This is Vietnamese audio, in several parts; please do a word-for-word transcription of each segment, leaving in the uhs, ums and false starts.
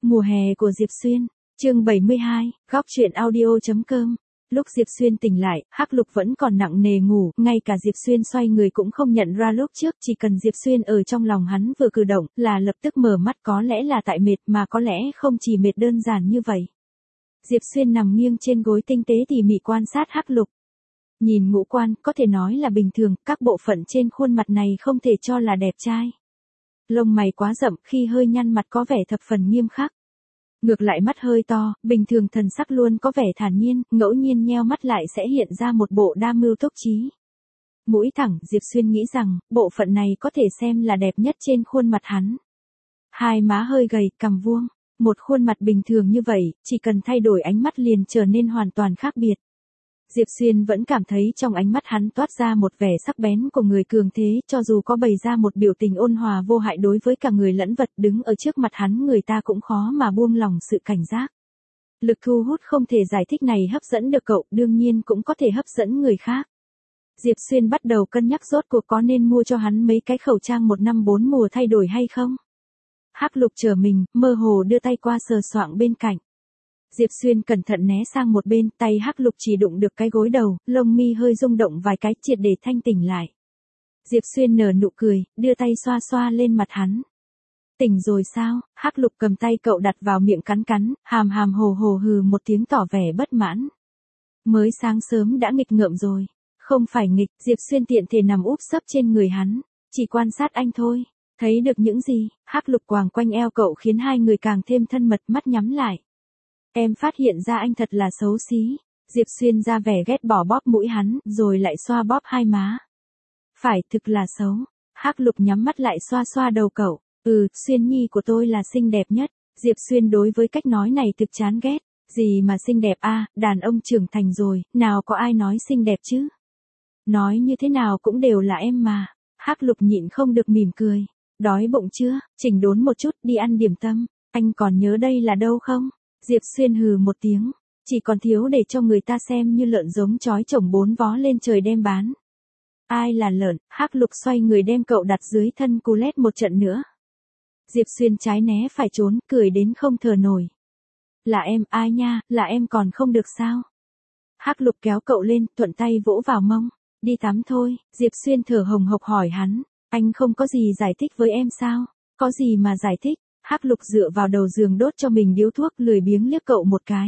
Mùa hè của Diệp Xuyên, chương bảy mươi hai, góc truyện audio.com. Lúc Diệp Xuyên tỉnh lại, Hắc Lục vẫn còn nặng nề ngủ, ngay cả Diệp Xuyên xoay người cũng không nhận ra lúc trước, chỉ cần Diệp Xuyên ở trong lòng hắn vừa cử động, là lập tức mở mắt, có lẽ là tại mệt mà có lẽ không chỉ mệt đơn giản như vậy. Diệp Xuyên nằm nghiêng trên gối tinh tế tỉ mỉ quan sát Hắc Lục. Nhìn ngũ quan, có thể nói là bình thường, các bộ phận trên khuôn mặt này không thể cho là đẹp trai. Lông mày quá rậm, khi hơi nhăn mặt có vẻ thập phần nghiêm khắc. Ngược lại mắt hơi to, bình thường thần sắc luôn có vẻ thản nhiên, ngẫu nhiên nheo mắt lại sẽ hiện ra một bộ đa mưu túc trí. Mũi thẳng, Diệp Xuyên nghĩ rằng, bộ phận này có thể xem là đẹp nhất trên khuôn mặt hắn. Hai má hơi gầy, cằm vuông, một khuôn mặt bình thường như vậy, chỉ cần thay đổi ánh mắt liền trở nên hoàn toàn khác biệt. Diệp Xuyên vẫn cảm thấy trong ánh mắt hắn toát ra một vẻ sắc bén của người cường thế, cho dù có bày ra một biểu tình ôn hòa vô hại đối với cả người lẫn vật, đứng ở trước mặt hắn người ta cũng khó mà buông lòng sự cảnh giác. Lực thu hút không thể giải thích này hấp dẫn được cậu, đương nhiên cũng có thể hấp dẫn người khác. Diệp Xuyên bắt đầu cân nhắc rốt cuộc có nên mua cho hắn mấy cái khẩu trang một năm bốn mùa thay đổi hay không. Hắc Lục chờ mình, mơ hồ đưa tay qua sờ soạng bên cạnh. Diệp Xuyên cẩn thận né sang một bên, tay Hắc Lục chỉ đụng được cái gối đầu, lông mi hơi rung động vài cái triệt để thanh tỉnh lại. Diệp Xuyên nở nụ cười, đưa tay xoa xoa lên mặt hắn. Tỉnh rồi sao? Hắc Lục cầm tay cậu đặt vào miệng cắn cắn, hàm hàm hồ hồ hừ một tiếng tỏ vẻ bất mãn. Mới sáng sớm đã nghịch ngợm rồi. Không phải nghịch, Diệp Xuyên tiện thể nằm úp sấp trên người hắn, chỉ quan sát anh thôi. Thấy được những gì? Hắc Lục quàng quanh eo cậu khiến hai người càng thêm thân mật, mắt nhắm lại. Em phát hiện ra anh thật là xấu xí. Diệp Xuyên ra vẻ ghét bỏ bóp mũi hắn, rồi lại xoa bóp hai má. Phải, thực là xấu. Hắc Lục nhắm mắt lại xoa xoa đầu cậu. Ừ, Xuyên nhi của tôi là xinh đẹp nhất. Diệp Xuyên đối với cách nói này thực chán ghét. Gì mà xinh đẹp a, à, đàn ông trưởng thành rồi, nào có ai nói xinh đẹp chứ. Nói như thế nào cũng đều là em mà. Hắc Lục nhịn không được mỉm cười. Đói bụng chưa? Chỉnh đốn một chút, đi ăn điểm tâm. Anh còn nhớ đây là đâu không? Diệp Xuyên hừ một tiếng, chỉ còn thiếu để cho người ta xem như lợn giống chói chồng bốn vó lên trời đem bán. Ai là lợn? Hắc Lục xoay người đem cậu đặt dưới thân cú lét một trận nữa. Diệp Xuyên trái né phải trốn, cười đến không thở nổi. Là em, ai nha, là em còn không được sao? Hắc Lục kéo cậu lên, thuận tay vỗ vào mông. Đi tắm thôi. Diệp Xuyên thở hồng hộc hỏi hắn, anh không có gì giải thích với em sao? Có gì mà giải thích? Hắc Lục dựa vào đầu giường đốt cho mình điếu thuốc, lười biếng liếc cậu một cái.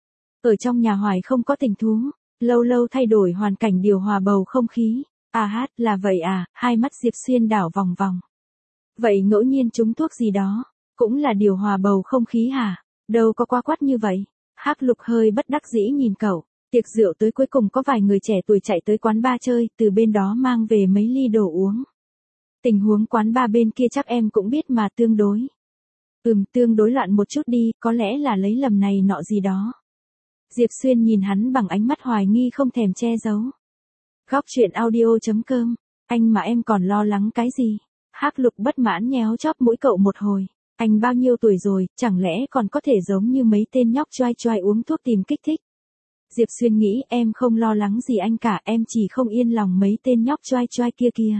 Ở trong nhà hoài không có tình thú, lâu lâu thay đổi hoàn cảnh điều hòa bầu không khí. À hát, là vậy à? Hai mắt Diệp Xuyên đảo vòng vòng. Vậy ngẫu nhiên trúng thuốc gì đó, cũng là điều hòa bầu không khí hả? Đâu có quá quát như vậy. Hắc Lục hơi bất đắc dĩ nhìn cậu. Tiệc rượu tới cuối cùng có vài người trẻ tuổi chạy tới quán bar chơi, từ bên đó mang về mấy ly đồ uống. Tình huống quán bar bên kia chắc em cũng biết mà, tương đối. Ừm, tương đối loạn một chút đi, có lẽ là lấy lầm này nọ gì đó. Diệp Xuyên nhìn hắn bằng ánh mắt hoài nghi không thèm che giấu. Góc truyện audio.com, anh mà em còn lo lắng cái gì? Hắc Lục bất mãn nhéo chóp mũi cậu một hồi. Anh bao nhiêu tuổi rồi, chẳng lẽ còn có thể giống như mấy tên nhóc choai choai uống thuốc tìm kích thích? Diệp Xuyên nghĩ em không lo lắng gì anh cả, em chỉ không yên lòng mấy tên nhóc choai choai kia kìa.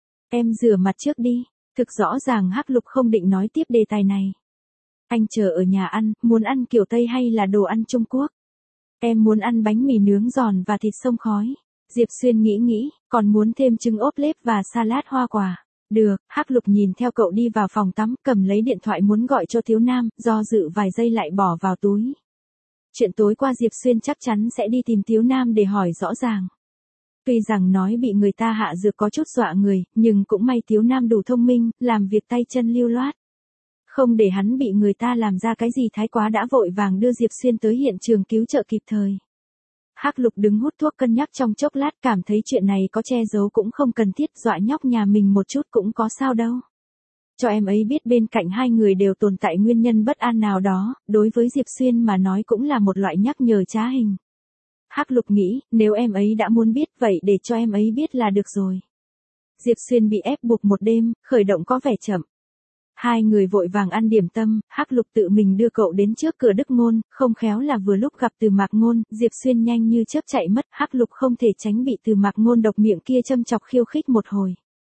Em rửa mặt trước đi. Thực rõ ràng Hắc Lục không định nói tiếp đề tài này. Anh chờ ở nhà ăn, muốn ăn kiểu Tây hay là đồ ăn Trung Quốc? Em muốn ăn bánh mì nướng giòn và thịt xông khói. Diệp Xuyên nghĩ nghĩ, còn muốn thêm trứng ốp lết và salad hoa quả. Được, Hắc Lục nhìn theo cậu đi vào phòng tắm, cầm lấy điện thoại muốn gọi cho Thiếu Nam, do dự vài giây lại bỏ vào túi. Chuyện tối qua Diệp Xuyên chắc chắn sẽ đi tìm Thiếu Nam để hỏi rõ ràng. Tuy rằng nói bị người ta hạ dược có chút dọa người, nhưng cũng may Thiếu Nam đủ thông minh, làm việc tay chân lưu loát. Không để hắn bị người ta làm ra cái gì thái quá đã vội vàng đưa Diệp Xuyên tới hiện trường cứu trợ kịp thời. Hắc Lục đứng hút thuốc cân nhắc trong chốc lát, cảm thấy chuyện này có che giấu cũng không cần thiết, dọa nhóc nhà mình một chút cũng có sao đâu. Cho em ấy biết bên cạnh hai người đều tồn tại nguyên nhân bất an nào đó, đối với Diệp Xuyên mà nói cũng là một loại nhắc nhở trá hình. Hắc Lục nghĩ, nếu em ấy đã muốn biết vậy để cho em ấy biết là được rồi. Diệp Xuyên bị ép buộc một đêm, khởi động có vẻ chậm. Hai người vội vàng ăn điểm tâm, Hắc Lục tự mình đưa cậu đến trước cửa Đức Ngôn, không khéo là vừa lúc gặp Từ Mạc Ngôn, Diệp Xuyên nhanh như chớp chạy mất, Hắc Lục không thể tránh bị Từ Mạc Ngôn độc miệng kia châm chọc khiêu khích một hồi.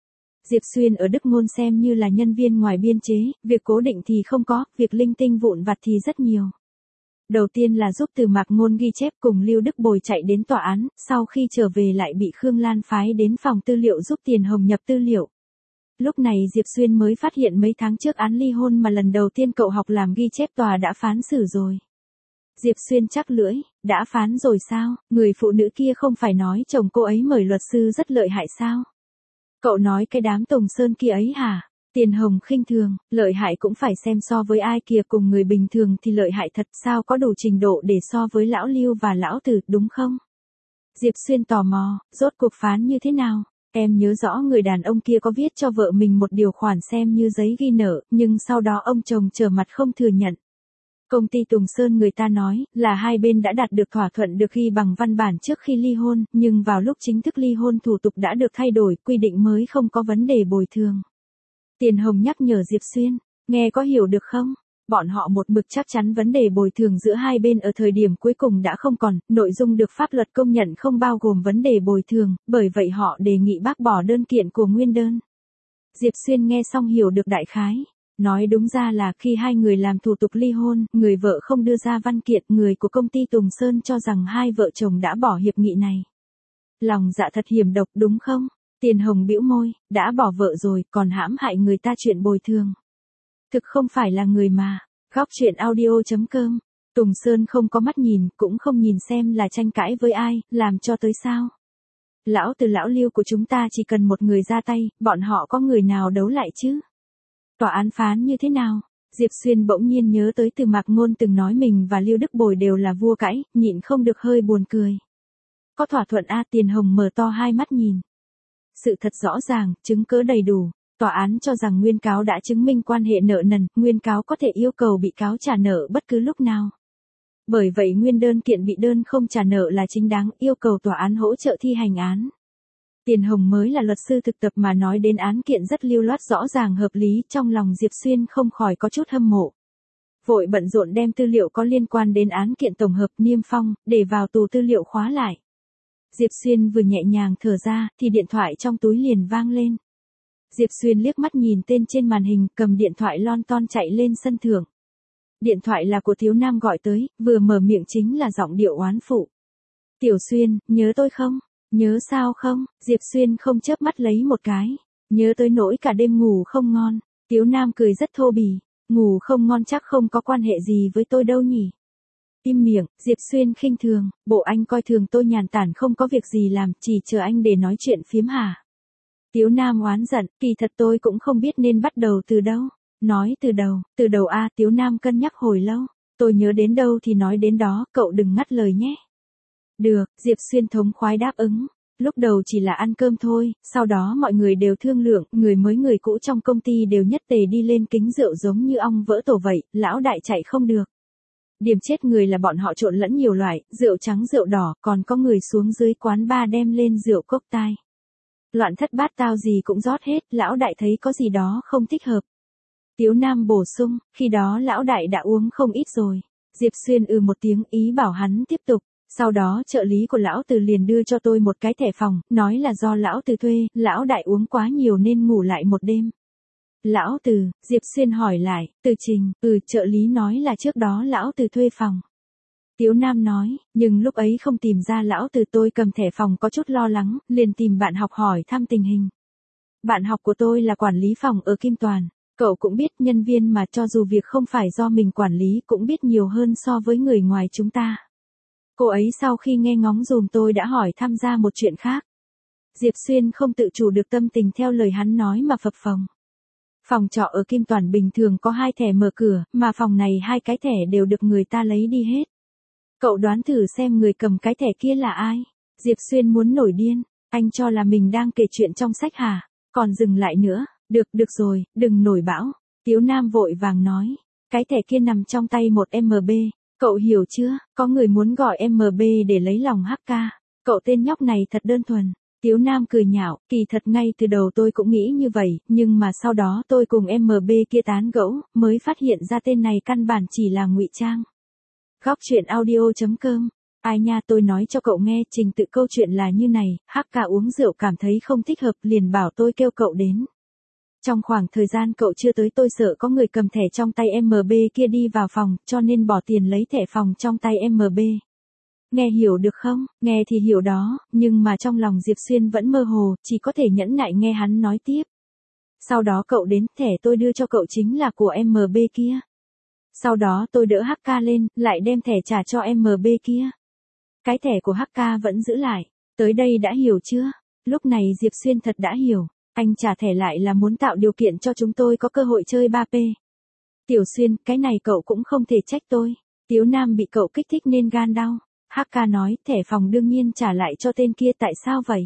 Diệp Xuyên ở Đức Ngôn xem như là nhân viên ngoài biên chế, việc cố định thì không có, việc linh tinh vụn vặt thì rất nhiều. Đầu tiên là giúp Từ Mạc Ngôn ghi chép cùng Lưu Đức Bồi chạy đến tòa án, sau khi trở về lại bị Khương Lan phái đến phòng tư liệu giúp Tiền Hồng nhập tư liệu. Lúc này Diệp Xuyên mới phát hiện mấy tháng trước án ly hôn mà lần đầu tiên cậu học làm ghi chép tòa đã phán xử rồi. Diệp Xuyên chắc lưỡi, đã phán rồi sao, người phụ nữ kia không phải nói chồng cô ấy mời luật sư rất lợi hại sao? Cậu nói cái đám Tùng Sơn kia ấy hả? Tiền Hồng khinh thường, lợi hại cũng phải xem so với ai kìa, cùng người bình thường thì lợi hại thật, sao có đủ trình độ để so với lão Lưu và lão Tử, đúng không? Diệp Xuyên tò mò, rốt cuộc phán như thế nào? Em nhớ rõ người đàn ông kia có viết cho vợ mình một điều khoản xem như giấy ghi nợ, nhưng sau đó ông chồng trở mặt không thừa nhận. Công ty Tùng Sơn người ta nói là hai bên đã đạt được thỏa thuận được ghi bằng văn bản trước khi ly hôn, nhưng vào lúc chính thức ly hôn thủ tục đã được thay đổi, quy định mới không có vấn đề bồi thường. Tiền Hồng nhắc nhở Diệp Xuyên, nghe có hiểu được không? Bọn họ một mực chắc chắn vấn đề bồi thường giữa hai bên ở thời điểm cuối cùng đã không còn, nội dung được pháp luật công nhận không bao gồm vấn đề bồi thường, bởi vậy họ đề nghị bác bỏ đơn kiện của nguyên đơn. Diệp Xuyên nghe xong hiểu được đại khái. Nói đúng ra là khi hai người làm thủ tục ly hôn, người vợ không đưa ra văn kiện, người của công ty Tùng Sơn cho rằng hai vợ chồng đã bỏ hiệp nghị này. Lòng dạ thật hiểm độc đúng không? Tiền Hồng bĩu môi, đã bỏ vợ rồi, còn hãm hại người ta chuyện bồi thường. Thực không phải là người mà. Góc truyện audio chấm com. Tùng Sơn không có mắt nhìn, cũng không nhìn xem là tranh cãi với ai, làm cho tới sao. Lão Từ lão Lưu của chúng ta chỉ cần một người ra tay, bọn họ có người nào đấu lại chứ? Tòa án phán như thế nào? Diệp Xuyên bỗng nhiên nhớ tới Từ Mạc Ngôn từng nói mình và Lưu Đức Bồi đều là vua cãi, nhịn không được hơi buồn cười. Có thỏa thuận a? Tiền Hồng mở to hai mắt nhìn. Sự thật rõ ràng, chứng cứ đầy đủ. Tòa án cho rằng nguyên cáo đã chứng minh quan hệ nợ nần, nguyên cáo có thể yêu cầu bị cáo trả nợ bất cứ lúc nào. Bởi vậy nguyên đơn kiện bị đơn không trả nợ là chính đáng, yêu cầu tòa án hỗ trợ thi hành án. Tiền Hồng mới là luật sư thực tập mà nói đến án kiện rất lưu loát rõ ràng hợp lý, trong lòng Diệp Xuyên không khỏi có chút hâm mộ. Vội bận rộn đem tư liệu có liên quan đến án kiện tổng hợp niêm phong, để vào tủ tư liệu khóa lại. Diệp Xuyên vừa nhẹ nhàng thở ra, thì điện thoại trong túi liền vang lên. Diệp Xuyên liếc mắt nhìn tên trên màn hình, cầm điện thoại lon ton chạy lên sân thượng. Điện thoại là của Thiếu Nam gọi tới, vừa mở miệng chính là giọng điệu oán phụ. Tiểu Xuyên, nhớ tôi không? Nhớ sao không? Diệp Xuyên không chớp mắt lấy một cái. Nhớ tới nỗi cả đêm ngủ không ngon. Tiếu Nam cười rất thô bỉ. Ngủ không ngon chắc không có quan hệ gì với tôi đâu nhỉ. Im miệng, Diệp Xuyên khinh thường. Bộ anh coi thường tôi nhàn tản không có việc gì làm, chỉ chờ anh để nói chuyện phiếm hả? Tiếu Nam oán giận, kỳ thật tôi cũng không biết nên bắt đầu từ đâu. Nói từ đầu, từ đầu a? Tiếu Nam cân nhắc hồi lâu. Tôi nhớ đến đâu thì nói đến đó, cậu đừng ngắt lời nhé. Được, Diệp Xuyên thống khoái đáp ứng. Lúc đầu chỉ là ăn cơm thôi, sau đó mọi người đều thương lượng, người mới người cũ trong công ty đều nhất tề đi lên kính rượu giống như ong vỡ tổ vậy, lão đại chạy không được. Điểm chết người là bọn họ trộn lẫn nhiều loại, rượu trắng rượu đỏ, còn có người xuống dưới quán bar đem lên rượu cốc tai. Loạn thất bát tao gì cũng rót hết, lão đại thấy có gì đó không thích hợp. Tiếu Nam bổ sung, khi đó lão đại đã uống không ít rồi. Diệp Xuyên ừ một tiếng ý bảo hắn tiếp tục. Sau đó trợ lý của lão Từ liền đưa cho tôi một cái thẻ phòng, nói là do lão Từ thuê, lão đại uống quá nhiều nên ngủ lại một đêm. Lão Từ, Diệp Xuyên hỏi lại, Từ Trình, ừ trợ lý nói là trước đó lão Từ thuê phòng. Tiếu Nam nói, nhưng lúc ấy không tìm ra lão Từ, tôi cầm thẻ phòng có chút lo lắng, liền tìm bạn học hỏi thăm tình hình. Bạn học của tôi là quản lý phòng ở Kim Toàn, cậu cũng biết nhân viên mà cho dù việc không phải do mình quản lý cũng biết nhiều hơn so với người ngoài chúng ta. Cô ấy sau khi nghe ngóng dùm tôi đã hỏi tham gia một chuyện khác. Diệp Xuyên không tự chủ được tâm tình theo lời hắn nói mà phập phồng. Phòng trọ ở Kim Toàn bình thường có hai thẻ mở cửa, mà phòng này hai cái thẻ đều được người ta lấy đi hết. Cậu đoán thử xem người cầm cái thẻ kia là ai? Diệp Xuyên muốn nổi điên, anh cho là mình đang kể chuyện trong sách hả? Còn dừng lại nữa, được được rồi, đừng nổi bão. Tiếu Nam vội vàng nói, cái thẻ kia nằm trong tay một em bê. Cậu hiểu chưa, có người muốn gọi em bê để lấy lòng hát ca. Cậu tên nhóc này thật đơn thuần. Tiếu Nam cười nhạo, kỳ thật ngay từ đầu tôi cũng nghĩ như vậy, nhưng mà sau đó tôi cùng em bê kia tán gẫu, mới phát hiện ra tên này căn bản chỉ là ngụy trang. Góc truyện audio chấm com. Ai nha, tôi nói cho cậu nghe, trình tự câu chuyện là như này, hát ca uống rượu cảm thấy không thích hợp liền bảo tôi kêu cậu đến. Trong khoảng thời gian cậu chưa tới tôi sợ có người cầm thẻ trong tay em bê kia đi vào phòng, cho nên bỏ tiền lấy thẻ phòng trong tay em bê. Nghe hiểu được không? Nghe thì hiểu đó, nhưng mà trong lòng Diệp Xuyên vẫn mơ hồ, chỉ có thể nhẫn nại nghe hắn nói tiếp. Sau đó cậu đến, thẻ tôi đưa cho cậu chính là của em bê kia. Sau đó tôi đỡ hát ca lên, lại đem thẻ trả cho em bê kia. Cái thẻ của hát ca vẫn giữ lại. Tới đây đã hiểu chưa? Lúc này Diệp Xuyên thật đã hiểu. Anh trả thẻ lại là muốn tạo điều kiện cho chúng tôi có cơ hội chơi ba pê. Tiểu Xuyên, cái này cậu cũng không thể trách tôi. Tiếu Nam bị cậu kích thích nên gan đau. hát ca nói, thẻ phòng đương nhiên trả lại cho tên kia, tại sao vậy?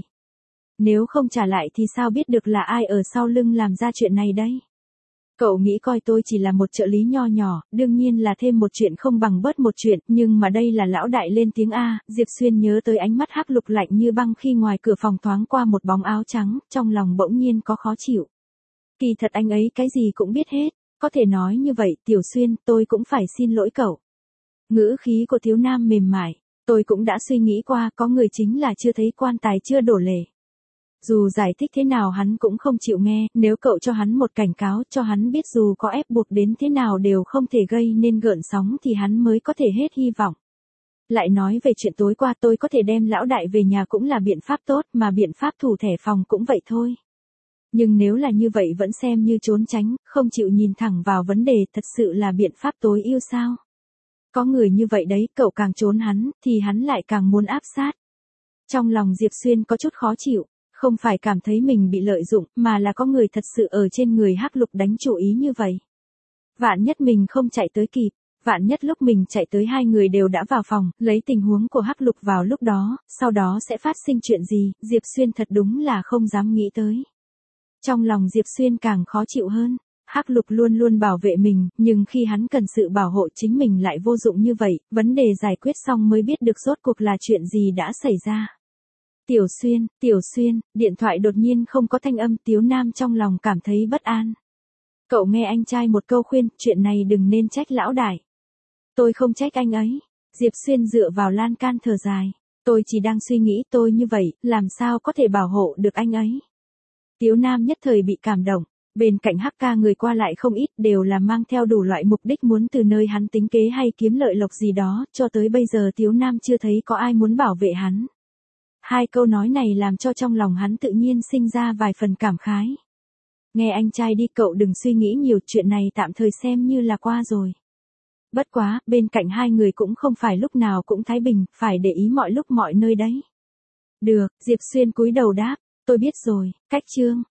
Nếu không trả lại thì sao biết được là ai ở sau lưng làm ra chuyện này đấy? Cậu nghĩ coi tôi chỉ là một trợ lý nho nhỏ, đương nhiên là thêm một chuyện không bằng bớt một chuyện, nhưng mà đây là lão đại lên tiếng A. Diệp Xuyên nhớ tới ánh mắt Hắc Lục lạnh như băng khi ngoài cửa phòng thoáng qua một bóng áo trắng, trong lòng bỗng nhiên có khó chịu. Kỳ thật anh ấy cái gì cũng biết hết, có thể nói như vậy, Tiểu Xuyên, tôi cũng phải xin lỗi cậu. Ngữ khí của Tiếu Nam mềm mại, tôi cũng đã suy nghĩ qua, có người chính là chưa thấy quan tài chưa đổ lệ. Dù giải thích thế nào hắn cũng không chịu nghe, nếu cậu cho hắn một cảnh cáo, cho hắn biết dù có ép buộc đến thế nào đều không thể gây nên gợn sóng thì hắn mới có thể hết hy vọng. Lại nói về chuyện tối qua, tôi có thể đem lão đại về nhà cũng là biện pháp tốt, mà biện pháp thủ thẻ phòng cũng vậy thôi. Nhưng nếu là như vậy vẫn xem như trốn tránh, không chịu nhìn thẳng vào vấn đề, thật sự là biện pháp tối ưu sao? Có người như vậy đấy, cậu càng trốn hắn, thì hắn lại càng muốn áp sát. Trong lòng Diệp Xuyên có chút khó chịu. Không phải cảm thấy mình bị lợi dụng, mà là có người thật sự ở trên người Hắc Lục đánh chủ ý như vậy. Vạn nhất mình không chạy tới kịp, vạn nhất lúc mình chạy tới hai người đều đã vào phòng, lấy tình huống của Hắc Lục vào lúc đó, sau đó sẽ phát sinh chuyện gì, Diệp Xuyên thật đúng là không dám nghĩ tới. Trong lòng Diệp Xuyên càng khó chịu hơn, Hắc Lục luôn luôn bảo vệ mình, nhưng khi hắn cần sự bảo hộ chính mình lại vô dụng như vậy, vấn đề giải quyết xong mới biết được rốt cuộc là chuyện gì đã xảy ra. Tiểu Xuyên, Tiểu Xuyên, điện thoại đột nhiên không có thanh âm, Tiếu Nam trong lòng cảm thấy bất an. Cậu nghe anh trai một câu khuyên, chuyện này đừng nên trách lão đại. Tôi không trách anh ấy. Diệp Xuyên dựa vào lan can thở dài. Tôi chỉ đang suy nghĩ tôi như vậy, làm sao có thể bảo hộ được anh ấy. Tiếu Nam nhất thời bị cảm động. Bên cạnh Hắc ca người qua lại không ít, đều là mang theo đủ loại mục đích muốn từ nơi hắn tính kế hay kiếm lợi lộc gì đó, cho tới bây giờ Tiếu Nam chưa thấy có ai muốn bảo vệ hắn. Hai câu nói này làm cho trong lòng hắn tự nhiên sinh ra vài phần cảm khái. Nghe anh trai đi, cậu đừng suy nghĩ nhiều, chuyện này tạm thời xem như là qua rồi. Bất quá, bên cạnh hai người cũng không phải lúc nào cũng thái bình, phải để ý mọi lúc mọi nơi đấy. Được, Diệp Xuyên cúi đầu đáp, tôi biết rồi, cách chương.